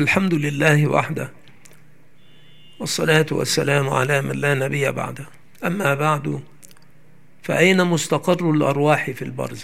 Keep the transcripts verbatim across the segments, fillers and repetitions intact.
الحمد لله وحده، والصلاة والسلام على من لا نبي بعده. أما بعد، فأين مستقر الأرواح في البرزخ؟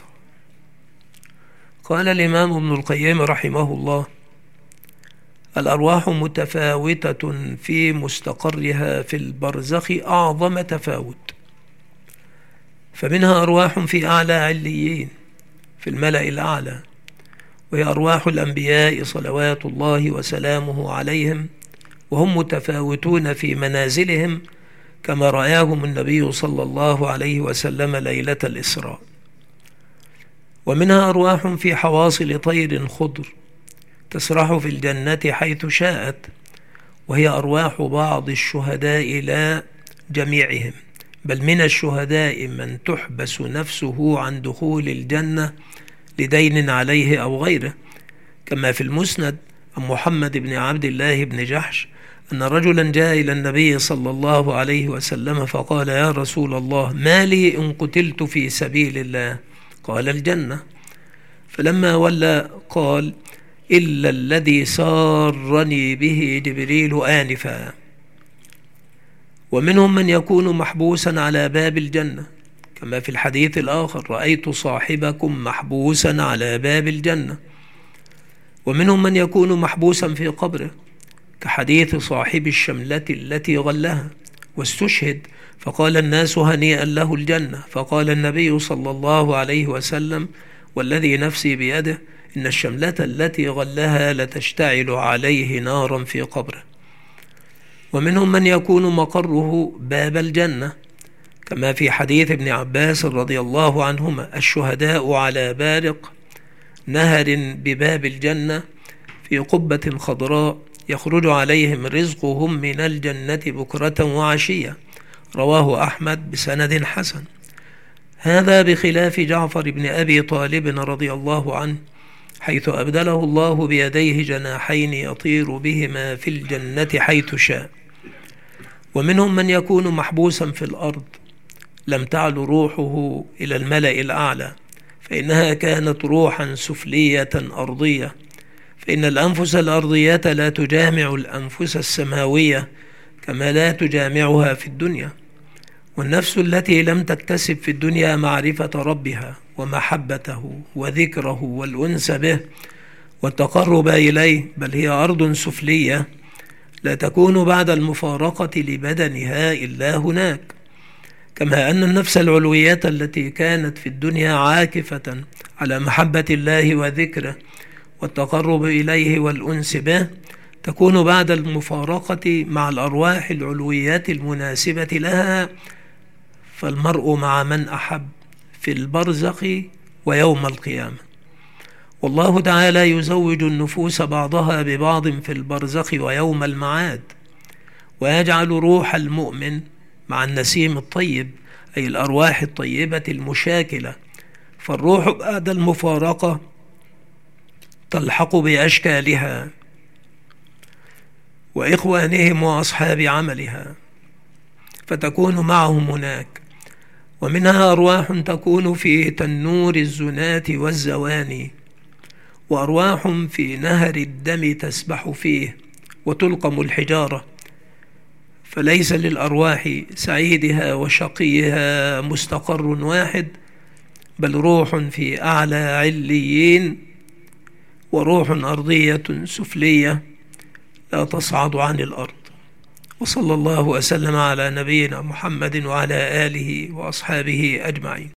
قال الإمام ابن القيم رحمه الله: الأرواح متفاوتة في مستقرها في البرزخ أعظم تفاوت، فمنها أرواح في أعلى عليين في الملأ الأعلى، وهي أرواح الأنبياء صلوات الله وسلامه عليهم، وهم متفاوتون في منازلهم كما رآهم النبي صلى الله عليه وسلم ليلة الإسراء. ومنها أرواح في حواصل طير خضر تسرح في الجنة حيث شاءت، وهي أرواح بعض الشهداء لا جميعهم، بل من الشهداء من تحبس نفسه عن دخول الجنة لدين عليه أو غيره، كما في المسند عن محمد بن عبد الله بن جحش أن رجلا جاء إلى النبي صلى الله عليه وسلم فقال: يا رسول الله، ما لي إن قتلت في سبيل الله؟ قال: الجنة. فلما ولى قال: إلا الذي سارني به جبريل آنفا. ومنهم من يكون محبوسا على باب الجنة، كما في الحديث الآخر: رأيت صاحبكم محبوسا على باب الجنة. ومنهم من يكون محبوسا في قبره، كحديث صاحب الشملة التي غلها واستشهد، فقال الناس: هنيئا له الجنة. فقال النبي صلى الله عليه وسلم: والذي نفسي بيده، إن الشملة التي غلها لتشتعل عليه نارا في قبره. ومنهم من يكون مقره باب الجنة، كما في حديث ابن عباس رضي الله عنهما: الشهداء على بارق نهر بباب الجنة في قبة خضراء يخرج عليهم رزقهم من الجنة بكرة وعشية. رواه أحمد بسند حسن. هذا بخلاف جعفر بن أبي طالب رضي الله عنه، حيث أبدله الله بيديه جناحين يطير بهما في الجنة حيث شاء. ومنهم من يكون محبوسا في الأرض، لم تعل روحه إلى الملأ الأعلى، فإنها كانت روحا سفلية أرضية، فإن الأنفس الأرضية لا تجامع الأنفس السماوية كما لا تجامعها في الدنيا. والنفس التي لم تكتسب في الدنيا معرفة ربها ومحبته وذكره والأنس به والتقرب إليه، بل هي أرض سفلية لا تكون بعد المفارقة لبدنها إلا هناك. كما أن النفس العلوية التي كانت في الدنيا عاكفة على محبة الله وذكره والتقرب إليه والأنس به، تكون بعد المفارقة مع الأرواح العلويات المناسبة لها. فالمرء مع من أحب في البرزخ ويوم القيامة. والله تعالى يزوج النفوس بعضها ببعض في البرزخ ويوم المعاد، ويجعل روح المؤمن مع النسيم الطيب، أي الأرواح الطيبة المشاكلة، فالروح بعد المفارقة تلحق بأشكالها وإخوانهم وأصحاب عملها، فتكون معهم هناك. ومنها أرواح تكون في تنور الزنات والزواني، وأرواح في نهر الدم تسبح فيه وتلقم الحجارة، فليس للأرواح سعيدها وشقيها مستقر واحد، بل روح في أعلى عليين، وروح أرضية سفلية لا تصعد عن الأرض. وصلى الله وسلم على نبينا محمد وعلى آله وأصحابه أجمعين.